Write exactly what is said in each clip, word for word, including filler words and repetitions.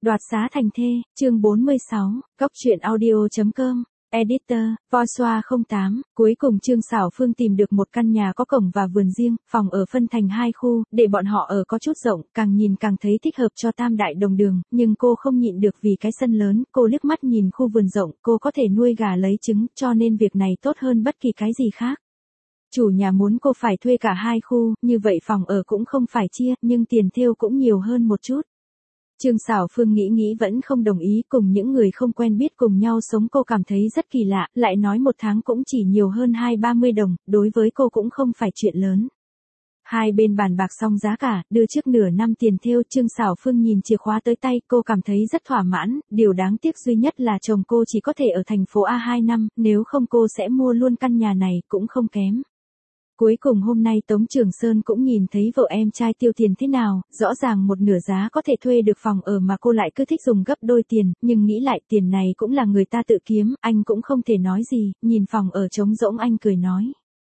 Đoạt xá thành thê, chương bốn mươi sáu, Góc truyện audio.com, Editor, Voiceover không tám, cuối cùng Trương Sảo Phương tìm được một căn nhà có cổng và vườn riêng, phòng ở phân thành hai khu, để bọn họ ở có chút rộng, càng nhìn càng thấy thích hợp cho tam đại đồng đường, nhưng cô không nhịn được vì cái sân lớn, cô liếc mắt nhìn khu vườn rộng, cô có thể nuôi gà lấy trứng, cho nên việc này tốt hơn bất kỳ cái gì khác. Chủ nhà muốn cô phải thuê cả hai khu, như vậy phòng ở cũng không phải chia, nhưng tiền thêu cũng nhiều hơn một chút. Trương Sảo Phương nghĩ nghĩ vẫn không đồng ý, cùng những người không quen biết cùng nhau sống cô cảm thấy rất kỳ lạ, lại nói một tháng cũng chỉ nhiều hơn hai ba mươi đồng, đối với cô cũng không phải chuyện lớn. Hai bên bàn bạc xong giá cả, đưa trước nửa năm tiền thêu, Trương Sảo Phương nhìn chìa khóa tới tay, cô cảm thấy rất thỏa mãn, điều đáng tiếc duy nhất là chồng cô chỉ có thể ở thành phố A hai năm, nếu không cô sẽ mua luôn căn nhà này, cũng không kém. Cuối cùng hôm nay Tống Trường Sơn cũng nhìn thấy vợ em trai tiêu tiền thế nào, rõ ràng một nửa giá có thể thuê được phòng ở mà cô lại cứ thích dùng gấp đôi tiền, nhưng nghĩ lại tiền này cũng là người ta tự kiếm, anh cũng không thể nói gì, nhìn phòng ở trống rỗng anh cười nói.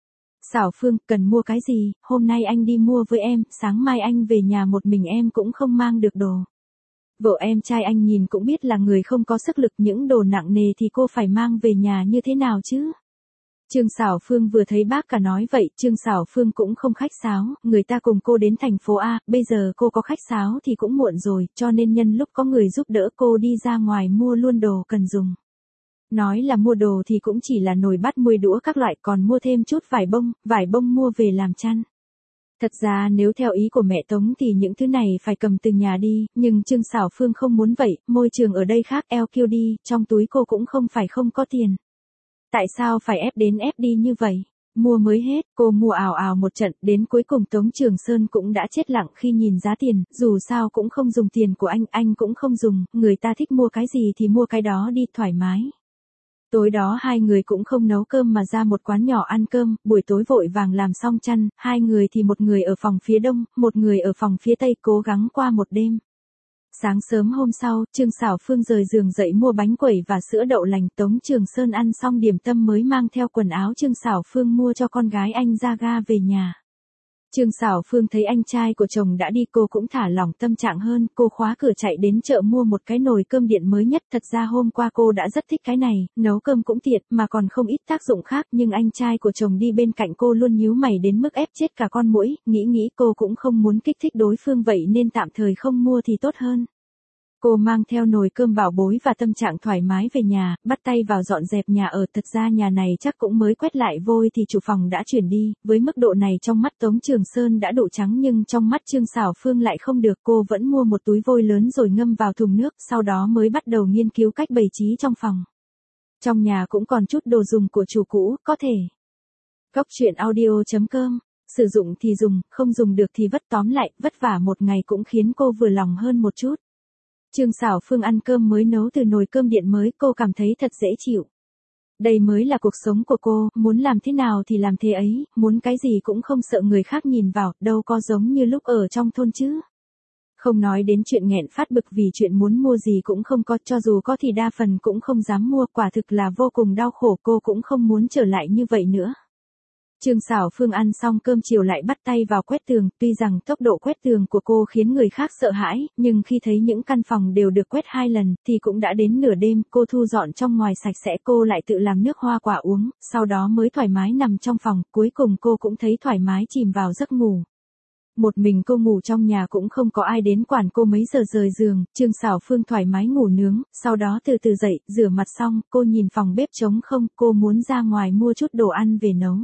Sảo Phương, cần mua cái gì, hôm nay anh đi mua với em, sáng mai anh về nhà một mình em cũng không mang được đồ. Vợ em trai anh nhìn cũng biết là người không có sức lực, những đồ nặng nề thì cô phải mang về nhà như thế nào chứ? Trương Sảo Phương vừa thấy bác cả nói vậy, Trương Sảo Phương cũng không khách sáo, người ta cùng cô đến thành phố A, bây giờ cô có khách sáo thì cũng muộn rồi, cho nên nhân lúc có người giúp đỡ cô đi ra ngoài mua luôn đồ cần dùng. Nói là mua đồ thì cũng chỉ là nồi bát muôi đũa các loại, còn mua thêm chút vải bông, vải bông mua về làm chăn. Thật ra nếu theo ý của mẹ Tống thì những thứ này phải cầm từ nhà đi, nhưng Trương Sảo Phương không muốn vậy, môi trường ở đây khác, eo kiêu đi, trong túi cô cũng không phải không có tiền. Tại sao phải ép đến ép đi như vậy? Mua mới hết, cô mua ào ào một trận, đến cuối cùng Tống Trường Sơn cũng đã chết lặng khi nhìn giá tiền, dù sao cũng không dùng tiền của anh, anh cũng không dùng, người ta thích mua cái gì thì mua cái đó đi, thoải mái. Tối đó hai người cũng không nấu cơm mà ra một quán nhỏ ăn cơm, buổi tối vội vàng làm xong chăn, hai người thì một người ở phòng phía đông, một người ở phòng phía tây, cố gắng qua một đêm. Sáng sớm hôm sau, Trương Sảo Phương rời giường dậy mua bánh quẩy và sữa đậu lành, Tống Trường Sơn ăn xong điểm tâm mới mang theo quần áo Trương Sảo Phương mua cho con gái anh ra ga về nhà. Trương Sảo Phương thấy anh trai của chồng đã đi, cô cũng thả lỏng tâm trạng hơn, cô khóa cửa chạy đến chợ mua một cái nồi cơm điện mới nhất, thật ra hôm qua cô đã rất thích cái này, nấu cơm cũng tiện, mà còn không ít tác dụng khác, nhưng anh trai của chồng đi bên cạnh cô luôn nhíu mày đến mức ép chết cả con muỗi, nghĩ nghĩ cô cũng không muốn kích thích đối phương vậy nên tạm thời không mua thì tốt hơn. Cô mang theo nồi cơm bảo bối và tâm trạng thoải mái về nhà, bắt tay vào dọn dẹp nhà ở, thật ra nhà này chắc cũng mới quét lại vôi thì chủ phòng đã chuyển đi, với mức độ này trong mắt Tống Trường Sơn đã đủ trắng nhưng trong mắt Trương Sảo Phương lại không được, cô vẫn mua một túi vôi lớn rồi ngâm vào thùng nước, sau đó mới bắt đầu nghiên cứu cách bày trí trong phòng. Trong nhà cũng còn chút đồ dùng của chủ cũ, có thể. Góc truyện audio.com, sử dụng thì dùng, không dùng được thì vất, tóm lại, vất vả một ngày cũng khiến cô vừa lòng hơn một chút. Trương Sảo Phương ăn cơm mới nấu từ nồi cơm điện mới, cô cảm thấy thật dễ chịu. Đây mới là cuộc sống của cô, muốn làm thế nào thì làm thế ấy, muốn cái gì cũng không sợ người khác nhìn vào, đâu có giống như lúc ở trong thôn chứ. Không nói đến chuyện nghẹn phát bực vì chuyện muốn mua gì cũng không có, cho dù có thì đa phần cũng không dám mua, quả thực là vô cùng đau khổ, cô cũng không muốn trở lại như vậy nữa. Trương Sảo Phương ăn xong cơm chiều lại bắt tay vào quét tường, tuy rằng tốc độ quét tường của cô khiến người khác sợ hãi, nhưng khi thấy những căn phòng đều được quét hai lần, thì cũng đã đến nửa đêm, cô thu dọn trong ngoài sạch sẽ, cô lại tự làm nước hoa quả uống, sau đó mới thoải mái nằm trong phòng, cuối cùng cô cũng thấy thoải mái chìm vào giấc ngủ. Một mình cô ngủ trong nhà cũng không có ai đến quản cô mấy giờ rời giường, Trương Sảo Phương thoải mái ngủ nướng, sau đó từ từ dậy, rửa mặt xong, cô nhìn phòng bếp trống không, cô muốn ra ngoài mua chút đồ ăn về nấu.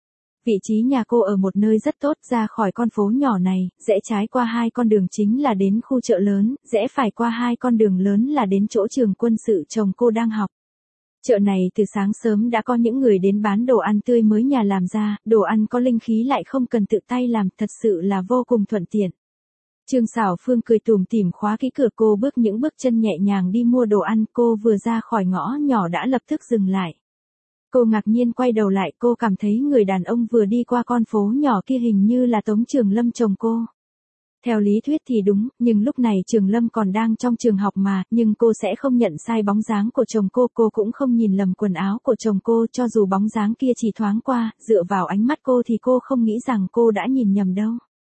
Vị trí nhà cô ở một nơi rất tốt, ra khỏi con phố nhỏ này, rẽ trái qua hai con đường chính là đến khu chợ lớn, rẽ phải qua hai con đường lớn là đến chỗ trường quân sự chồng cô đang học. Chợ này từ sáng sớm đã có những người đến bán đồ ăn tươi mới nhà làm ra, đồ ăn có linh khí lại không cần tự tay làm, thật sự là vô cùng thuận tiện. Trương Sảo Phương cười tủm tỉm khóa kỹ cửa, cô bước những bước chân nhẹ nhàng đi mua đồ ăn, cô vừa ra khỏi ngõ nhỏ đã lập tức dừng lại. Cô ngạc nhiên quay đầu lại, cô cảm thấy người đàn ông vừa đi qua con phố nhỏ kia hình như là Tống Trường Lâm chồng cô. Theo lý thuyết thì đúng, nhưng lúc này Trường Lâm còn đang trong trường học mà, nhưng cô sẽ không nhận sai bóng dáng của chồng cô, cô cũng không nhìn lầm quần áo của chồng cô, cho dù bóng dáng kia chỉ thoáng qua, dựa vào ánh mắt cô thì cô không nghĩ rằng cô đã nhìn nhầm đâu.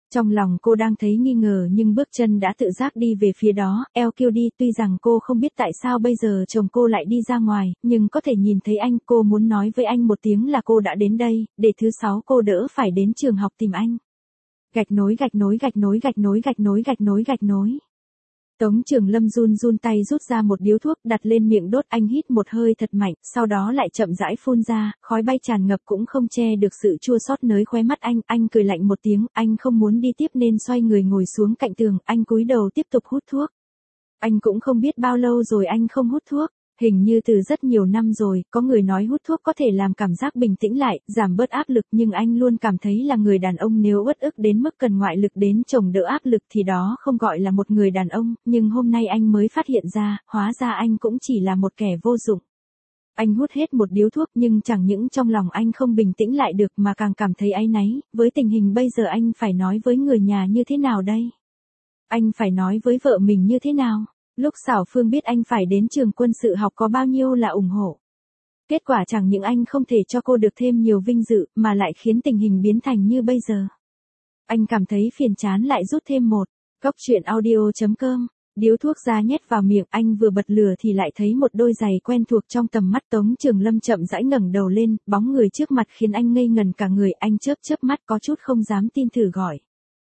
Trong lòng cô đang thấy nghi ngờ nhưng bước chân đã tự giác đi về phía đó, eo kêu đi, tuy rằng cô không biết tại sao bây giờ chồng cô lại đi ra ngoài, nhưng có thể nhìn thấy anh, cô muốn nói với anh một tiếng là cô đã đến đây, để thứ sáu cô đỡ phải đến trường học tìm anh. Gạch nối gạch nối gạch nối gạch nối gạch nối gạch nối gạch nối. Tống Trường Lâm run run tay rút ra một điếu thuốc đặt lên miệng đốt, anh hít một hơi thật mạnh, sau đó lại chậm rãi phun ra, khói bay tràn ngập cũng không che được sự chua xót nới khóe mắt anh, anh cười lạnh một tiếng, anh không muốn đi tiếp nên xoay người ngồi xuống cạnh tường, anh cúi đầu tiếp tục hút thuốc. Anh cũng không biết bao lâu rồi anh không hút thuốc. Hình như từ rất nhiều năm rồi, có người nói hút thuốc có thể làm cảm giác bình tĩnh lại, giảm bớt áp lực, nhưng anh luôn cảm thấy là người đàn ông nếu uất ức đến mức cần ngoại lực đến chồng đỡ áp lực thì đó không gọi là một người đàn ông, nhưng hôm nay anh mới phát hiện ra, hóa ra anh cũng chỉ là một kẻ vô dụng. Anh hút hết một điếu thuốc nhưng chẳng những trong lòng anh không bình tĩnh lại được mà càng cảm thấy áy náy, với tình hình bây giờ anh phải nói với người nhà như thế nào đây? Anh phải nói với vợ mình như thế nào? Lúc Xảo Phương biết anh phải đến trường quân sự học có bao nhiêu là ủng hộ. Kết quả chẳng những anh không thể cho cô được thêm nhiều vinh dự, mà lại khiến tình hình biến thành như bây giờ. Anh cảm thấy phiền chán lại rút thêm một. Cóc truyện audio chấm com. Điếu thuốc ra nhét vào miệng, anh vừa bật lửa thì lại thấy một đôi giày quen thuộc trong tầm mắt. Tống Trường Lâm chậm rãi ngẩng đầu lên, bóng người trước mặt khiến anh ngây ngần cả người, anh chớp chớp mắt có chút không dám tin, thử gọi.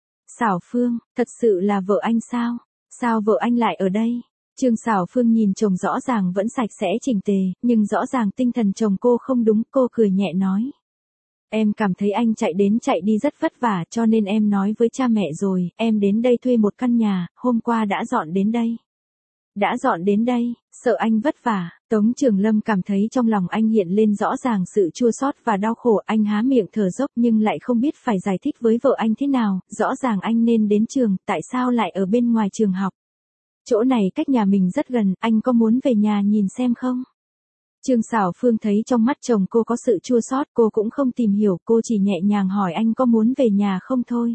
Xảo Phương, thật sự là vợ anh sao? Sao vợ anh lại ở đây? Trương Xảo Phương nhìn chồng rõ ràng vẫn sạch sẽ chỉnh tề, nhưng rõ ràng tinh thần chồng cô không đúng, cô cười nhẹ nói. Em cảm thấy anh chạy đến chạy đi rất vất vả cho nên em nói với cha mẹ rồi, em đến đây thuê một căn nhà, hôm qua đã dọn đến đây. Đã dọn đến đây, sợ anh vất vả, Tống Trường Lâm cảm thấy trong lòng anh hiện lên rõ ràng sự chua xót và đau khổ, anh há miệng thở dốc nhưng lại không biết phải giải thích với vợ anh thế nào, rõ ràng anh nên đến trường, tại sao lại ở bên ngoài trường học? Chỗ này cách nhà mình rất gần, anh có muốn về nhà nhìn xem không? Trương Xảo Phương thấy trong mắt chồng cô có sự chua xót, cô cũng không tìm hiểu, cô chỉ nhẹ nhàng hỏi anh có muốn về nhà không thôi.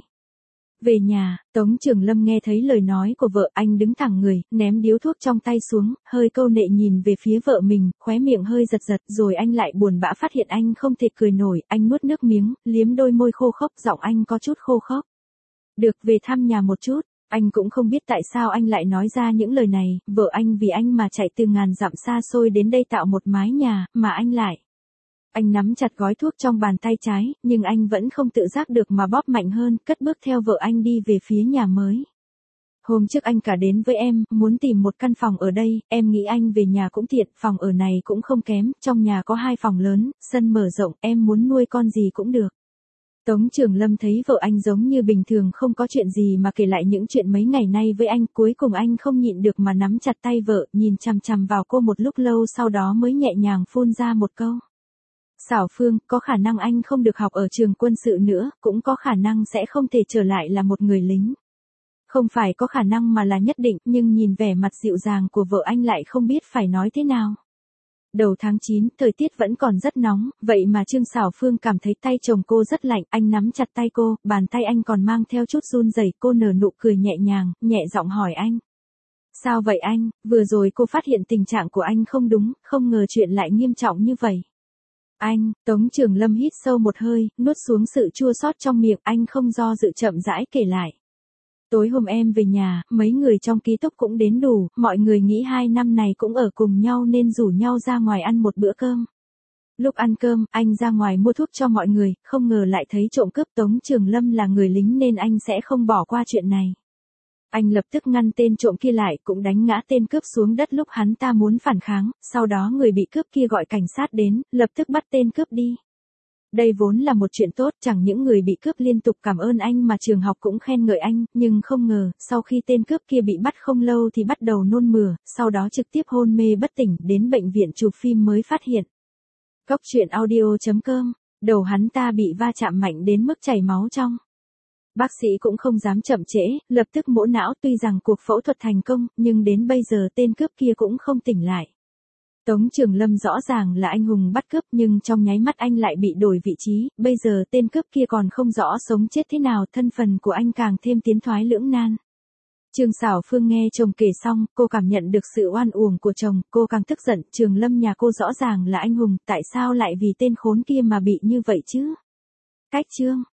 Về nhà, Tống Trường Lâm nghe thấy lời nói của vợ, anh đứng thẳng người, ném điếu thuốc trong tay xuống, hơi câu nệ nhìn về phía vợ mình, khóe miệng hơi giật giật, rồi anh lại buồn bã phát hiện anh không thể cười nổi, anh nuốt nước miếng, liếm đôi môi khô khốc, giọng anh có chút khô khốc. Được về thăm nhà một chút. Anh cũng không biết tại sao anh lại nói ra những lời này, vợ anh vì anh mà chạy từ ngàn dặm xa xôi đến đây tạo một mái nhà, mà anh lại. Anh nắm chặt gói thuốc trong bàn tay trái, nhưng anh vẫn không tự giác được mà bóp mạnh hơn, cất bước theo vợ anh đi về phía nhà mới. Hôm trước anh cả đến với em, muốn tìm một căn phòng ở đây, em nghĩ anh về nhà cũng tiện, phòng ở này cũng không kém, trong nhà có hai phòng lớn, sân mở rộng, em muốn nuôi con gì cũng được. Tống Trường Lâm thấy vợ anh giống như bình thường không có chuyện gì mà kể lại những chuyện mấy ngày nay với anh, cuối cùng anh không nhịn được mà nắm chặt tay vợ, nhìn chằm chằm vào cô một lúc lâu sau đó mới nhẹ nhàng phun ra một câu. Xảo Phương, có khả năng anh không được học ở trường quân sự nữa, cũng có khả năng sẽ không thể trở lại là một người lính. Không phải có khả năng mà là nhất định, nhưng nhìn vẻ mặt dịu dàng của vợ anh lại không biết phải nói thế nào. Đầu tháng chín, thời tiết vẫn còn rất nóng, vậy mà Trương Xảo Phương cảm thấy tay chồng cô rất lạnh, anh nắm chặt tay cô, bàn tay anh còn mang theo chút run rẩy, cô nở nụ cười nhẹ nhàng, nhẹ giọng hỏi anh. Sao vậy anh, vừa rồi cô phát hiện tình trạng của anh không đúng, không ngờ chuyện lại nghiêm trọng như vậy. Anh, Tống Trường Lâm hít sâu một hơi, nuốt xuống sự chua xót trong miệng, anh không do dự chậm rãi kể lại. Tối hôm em về nhà, mấy người trong ký túc cũng đến đủ, mọi người nghĩ hai năm này cũng ở cùng nhau nên rủ nhau ra ngoài ăn một bữa cơm. Lúc ăn cơm, anh ra ngoài mua thuốc cho mọi người, không ngờ lại thấy trộm cướp. Tống Trường Lâm là người lính nên anh sẽ không bỏ qua chuyện này. Anh lập tức ngăn tên trộm kia lại, cũng đánh ngã tên cướp xuống đất lúc hắn ta muốn phản kháng, sau đó người bị cướp kia gọi cảnh sát đến, lập tức bắt tên cướp đi. Đây vốn là một chuyện tốt, chẳng những người bị cướp liên tục cảm ơn anh mà trường học cũng khen ngợi anh, nhưng không ngờ, sau khi tên cướp kia bị bắt không lâu thì bắt đầu nôn mửa, sau đó trực tiếp hôn mê bất tỉnh, đến bệnh viện chụp phim mới phát hiện. Cóc truyện audio chấm com, đầu hắn ta bị va chạm mạnh đến mức chảy máu trong. Bác sĩ cũng không dám chậm trễ, lập tức mổ não, tuy rằng cuộc phẫu thuật thành công, nhưng đến bây giờ tên cướp kia cũng không tỉnh lại. Tống Trường Lâm rõ ràng là anh hùng bắt cướp nhưng trong nháy mắt anh lại bị đổi vị trí, bây giờ tên cướp kia còn không rõ sống chết thế nào, thân phần của anh càng thêm tiến thoái lưỡng nan. Trương Xảo Phương nghe chồng kể xong, cô cảm nhận được sự oan uổng của chồng, cô càng tức giận, Trường Lâm nhà cô rõ ràng là anh hùng, tại sao lại vì tên khốn kia mà bị như vậy chứ? Cách chương